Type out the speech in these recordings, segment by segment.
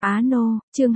Á Nô, chương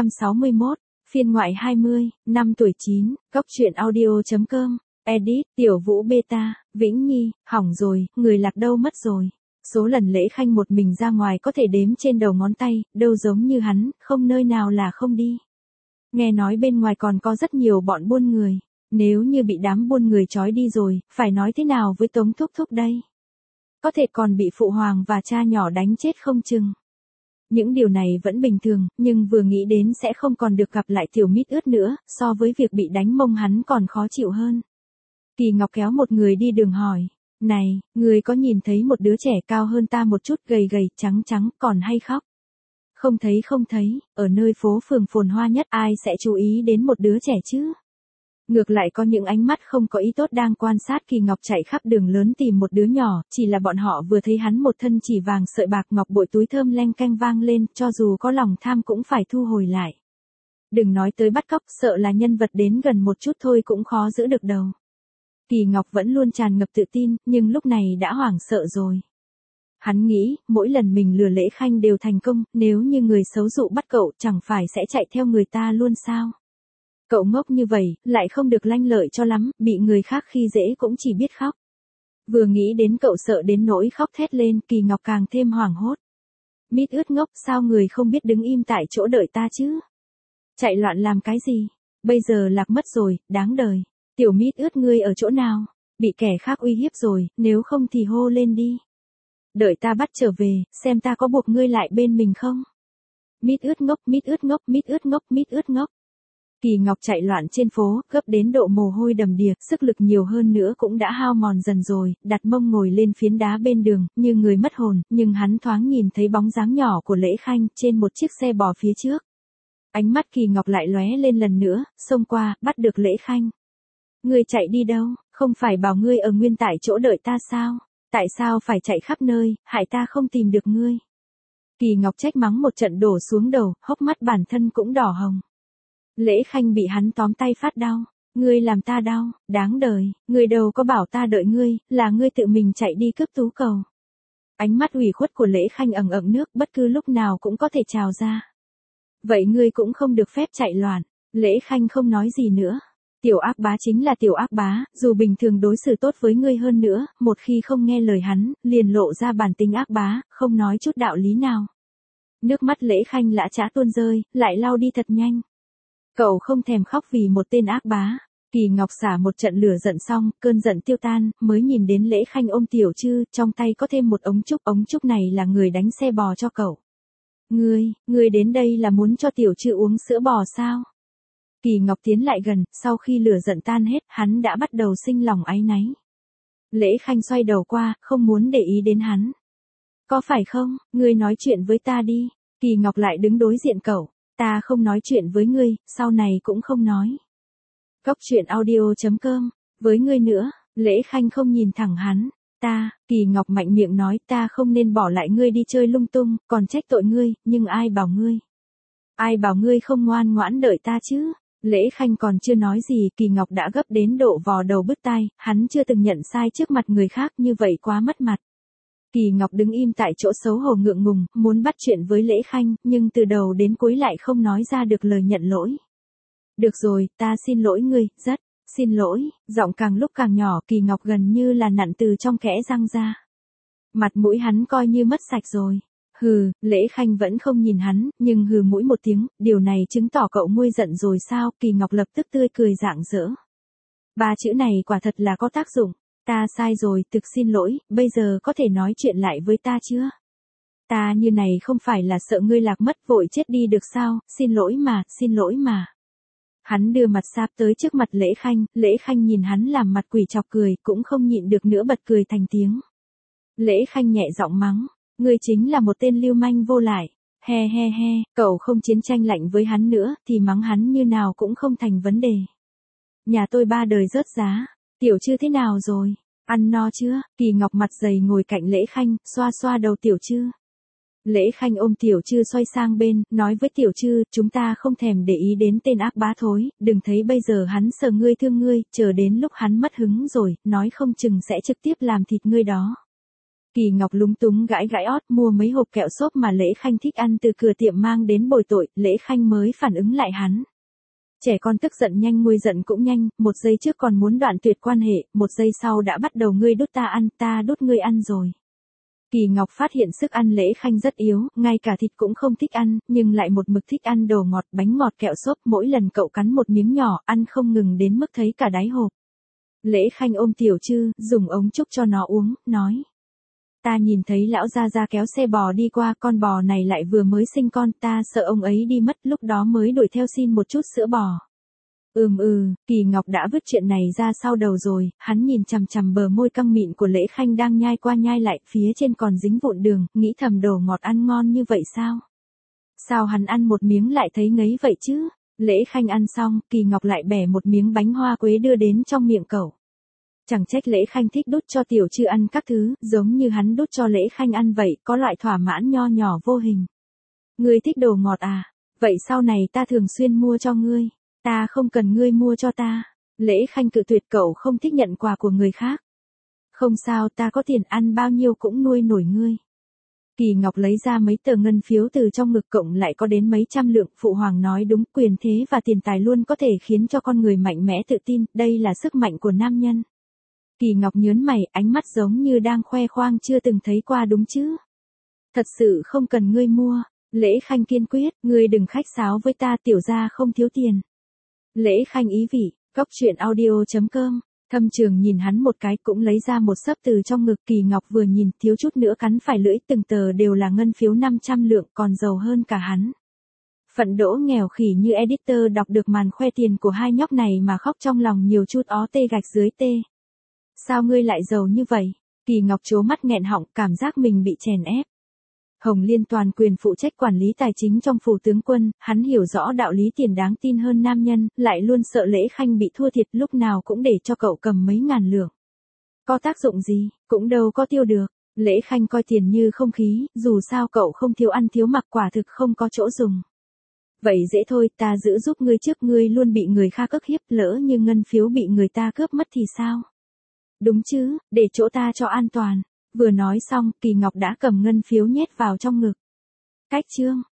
261, phiên ngoại 20, năm tuổi 9, Cốc truyện audio.com, edit, Tiểu Vũ Beta, Vĩnh Nhi, hỏng rồi, người lạc đâu mất rồi. Số lần Lễ Khanh một mình ra ngoài có thể đếm trên đầu ngón tay, đâu giống như hắn, không nơi nào là không đi. Nghe nói bên ngoài còn có rất nhiều bọn buôn người, nếu như bị đám buôn người trói đi rồi, phải nói thế nào với Tống Thúc Thúc đây? Có thể còn bị phụ hoàng và cha nhỏ đánh chết không chừng. Những điều này vẫn bình thường, nhưng vừa nghĩ đến sẽ không còn được gặp lại Tiểu Mít Ướt nữa, so với việc bị đánh mông hắn còn khó chịu hơn. Kỳ Ngọc kéo một người đi đường hỏi, này, người có nhìn thấy một đứa trẻ cao hơn ta một chút, gầy gầy, trắng trắng, còn hay khóc? Không thấy, ở nơi phố phường phồn hoa nhất ai sẽ chú ý đến một đứa trẻ chứ? Ngược lại có những ánh mắt không có ý tốt đang quan sát Kỳ Ngọc chạy khắp đường lớn tìm một đứa nhỏ, chỉ là bọn họ vừa thấy hắn một thân chỉ vàng sợi bạc ngọc bội túi thơm leng keng vang lên, cho dù có lòng tham cũng phải thu hồi lại. Đừng nói tới bắt cóc, sợ là nhân vật đến gần một chút thôi cũng khó giữ được đầu. Kỳ Ngọc vẫn luôn tràn ngập tự tin, nhưng lúc này đã hoảng sợ rồi. Hắn nghĩ, mỗi lần mình lừa Lễ Khanh đều thành công, nếu như người xấu dụ bắt cậu chẳng phải sẽ chạy theo người ta luôn sao? Cậu ngốc như vậy, lại không được lanh lợi cho lắm, bị người khác khi dễ cũng chỉ biết khóc. Vừa nghĩ đến cậu sợ đến nỗi khóc thét lên, Kỳ Ngọc càng thêm hoảng hốt. Mít Ướt ngốc, sao người không biết đứng im tại chỗ đợi ta chứ? Chạy loạn làm cái gì? Bây giờ lạc mất rồi, đáng đời. Tiểu Mít Ướt ngươi ở chỗ nào? Bị kẻ khác uy hiếp rồi, nếu không thì hô lên đi. Đợi ta bắt trở về, xem ta có buộc ngươi lại bên mình không? Mít Ướt ngốc, Mít Ướt ngốc, Mít Ướt ngốc, Mít Ướt ngốc. Kỳ Ngọc chạy loạn trên phố, gấp đến độ mồ hôi đầm đìa, sức lực nhiều hơn nữa cũng đã hao mòn dần rồi, đặt mông ngồi lên phiến đá bên đường, như người mất hồn, nhưng hắn thoáng nhìn thấy bóng dáng nhỏ của Lễ Khanh trên một chiếc xe bò phía trước. Ánh mắt Kỳ Ngọc lại lóe lên lần nữa, xông qua, bắt được Lễ Khanh. Ngươi chạy đi đâu, không phải bảo ngươi ở nguyên tại chỗ đợi ta sao? Tại sao phải chạy khắp nơi, hại ta không tìm được ngươi? Kỳ Ngọc trách mắng một trận đổ xuống đầu, hốc mắt bản thân cũng đỏ hồng. Lễ Khanh bị hắn tóm tay phát đau. Ngươi làm ta đau, đáng đời, ngươi đâu có bảo ta đợi ngươi, là ngươi tự mình chạy đi cướp tú cầu. Ánh mắt ủy khuất của Lễ Khanh ẩn ẩn nước, bất cứ lúc nào cũng có thể trào ra. Vậy ngươi cũng không được phép chạy loạn. Lễ Khanh không nói gì nữa. Tiểu Ác Bá chính là Tiểu Ác Bá, dù bình thường đối xử tốt với ngươi hơn nữa, một khi không nghe lời hắn, liền lộ ra bản tính ác bá, không nói chút đạo lý nào. Nước mắt Lễ Khanh lã chã tuôn rơi, lại lau đi thật nhanh. Cậu không thèm khóc vì một tên ác bá. Kỳ Ngọc xả một trận lửa giận xong, cơn giận tiêu tan, mới nhìn đến Lễ Khanh ôm Tiểu Trư, trong tay có thêm một ống trúc này là người đánh xe bò cho cậu. Ngươi đến đây là muốn cho Tiểu Trư uống sữa bò sao? Kỳ Ngọc tiến lại gần, sau khi lửa giận tan hết, hắn đã bắt đầu sinh lòng áy náy. Lễ Khanh xoay đầu qua, không muốn để ý đến hắn. Có phải không, ngươi nói chuyện với ta đi. Kỳ Ngọc lại đứng đối diện cậu. Ta không nói chuyện với ngươi, sau này cũng không nói. Cốc truyện audio.com, với ngươi nữa. Lễ Khanh không nhìn thẳng hắn. Kỳ Ngọc mạnh miệng nói, ta không nên bỏ lại ngươi đi chơi lung tung, còn trách tội ngươi, nhưng ai bảo ngươi? Ai bảo ngươi không ngoan ngoãn đợi ta chứ? Lễ Khanh còn chưa nói gì, Kỳ Ngọc đã gấp đến độ vò đầu bứt tai, hắn chưa từng nhận sai trước mặt người khác như vậy quá mất mặt. Kỳ Ngọc đứng im tại chỗ xấu hổ ngượng ngùng, muốn bắt chuyện với Lễ Khanh, nhưng từ đầu đến cuối lại không nói ra được lời nhận lỗi. Được rồi, ta xin lỗi ngươi, rất xin lỗi, giọng càng lúc càng nhỏ, Kỳ Ngọc gần như là nặn từ trong kẽ răng ra. Mặt mũi hắn coi như mất sạch rồi. Hừ, Lễ Khanh vẫn không nhìn hắn, nhưng hừ mũi một tiếng, điều này chứng tỏ cậu nguôi giận rồi sao? Kỳ Ngọc lập tức tươi cười rạng rỡ. Ba chữ này quả thật là có tác dụng. Ta sai rồi, thực xin lỗi, bây giờ có thể nói chuyện lại với ta chưa? Ta như này không phải là sợ ngươi lạc mất vội chết đi được sao, xin lỗi mà. Hắn đưa mặt sáp tới trước mặt Lễ Khanh nhìn hắn làm mặt quỷ chọc cười, cũng không nhịn được nữa bật cười thành tiếng. Lễ Khanh nhẹ giọng mắng. Ngươi chính là một tên lưu manh vô lại. He, cậu không chiến tranh lạnh với hắn nữa, thì mắng hắn như nào cũng không thành vấn đề. Nhà tôi 3 đời rớt giá. Tiểu Trư thế nào rồi? Ăn no chưa? Kỳ Ngọc mặt dày ngồi cạnh Lễ Khanh, xoa xoa đầu Tiểu Trư. Lễ Khanh ôm Tiểu Trư xoay sang bên, nói với Tiểu Trư, chúng ta không thèm để ý đến tên ác bá thối, đừng thấy bây giờ hắn sờ ngươi thương ngươi, chờ đến lúc hắn mất hứng rồi, nói không chừng sẽ trực tiếp làm thịt ngươi đó. Kỳ Ngọc lúng túng gãi gãi ót mua mấy hộp kẹo xốp mà Lễ Khanh thích ăn từ cửa tiệm mang đến bồi tội, Lễ Khanh mới phản ứng lại hắn. Trẻ con tức giận nhanh nguôi giận cũng nhanh, một giây trước còn muốn đoạn tuyệt quan hệ, một giây sau đã bắt đầu ngươi đút ta ăn, ta đút ngươi ăn rồi. Kỳ Ngọc phát hiện sức ăn Lễ Khanh rất yếu, ngay cả thịt cũng không thích ăn, nhưng lại một mực thích ăn đồ ngọt, bánh ngọt kẹo xốp, mỗi lần cậu cắn một miếng nhỏ, ăn không ngừng đến mức thấy cả đáy hộp. Lễ Khanh ôm Tiểu Trư, dùng ống trúc cho nó uống, nói. Ta nhìn thấy lão gia gia kéo xe bò đi qua, con bò này lại vừa mới sinh con, ta sợ ông ấy đi mất, lúc đó mới đuổi theo xin một chút sữa bò. Kỳ Ngọc đã vứt chuyện này ra sau đầu rồi, hắn nhìn chằm chằm bờ môi căng mịn của Lễ Khanh đang nhai qua nhai lại, phía trên còn dính vụn đường, nghĩ thầm đồ ngọt ăn ngon như vậy sao? Sao hắn ăn một miếng lại thấy ngấy vậy chứ? Lễ Khanh ăn xong, Kỳ Ngọc lại bẻ một miếng bánh hoa quế đưa đến trong miệng cậu. Chẳng trách Lễ Khanh thích đút cho Tiểu Trư ăn các thứ, giống như hắn đút cho Lễ Khanh ăn vậy, có loại thỏa mãn nho nhỏ vô hình. Ngươi thích đồ ngọt à? Vậy sau này ta thường xuyên mua cho ngươi. Ta không cần ngươi mua cho ta. Lễ Khanh cự tuyệt, cậu không thích nhận quà của người khác. Không sao, ta có tiền, ăn bao nhiêu cũng nuôi nổi ngươi. Kỳ Ngọc lấy ra mấy tờ ngân phiếu từ trong ngực, cộng lại có đến mấy trăm lượng, phụ hoàng nói đúng, quyền thế và tiền tài luôn có thể khiến cho con người mạnh mẽ tự tin, đây là sức mạnh của nam nhân. Kỳ Ngọc nhớn mày, ánh mắt giống như đang khoe khoang chưa từng thấy qua đúng chứ. Thật sự không cần ngươi mua. Lễ Khanh kiên quyết, ngươi đừng khách sáo với ta, tiểu gia không thiếu tiền. Lễ Khanh ý vị, góc truyện audio.com. Thâm Trường nhìn hắn một cái, cũng lấy ra một xấp từ trong ngực. Kỳ Ngọc vừa nhìn, thiếu chút nữa cắn phải lưỡi, từng tờ đều là ngân phiếu 500 lượng, còn giàu hơn cả hắn. Phận Đỗ nghèo khỉ như editor đọc được màn khoe tiền của hai nhóc này mà khóc trong lòng nhiều chút ó tê gạch dưới tê. Sao ngươi lại giàu như vậy? Kỳ Ngọc trố mắt nghẹn họng, cảm giác mình bị chèn ép. Hồng Liên toàn quyền phụ trách quản lý tài chính trong phủ tướng quân, hắn hiểu rõ đạo lý tiền đáng tin hơn nam nhân, lại luôn sợ Lễ Khanh bị thua thiệt, lúc nào cũng để cho cậu cầm mấy ngàn lượng. Có tác dụng gì, cũng đâu có tiêu được. Lễ Khanh coi tiền như không khí, dù sao cậu không thiếu ăn thiếu mặc, quả thực không có chỗ dùng. Vậy dễ thôi, ta giữ giúp ngươi trước, ngươi luôn bị người khác ức hiếp, lỡ như ngân phiếu bị người ta cướp mất thì sao? Đúng chứ, để chỗ ta cho an toàn. Vừa nói xong, Kỳ Ngọc đã cầm ngân phiếu nhét vào trong ngực. Cách chương.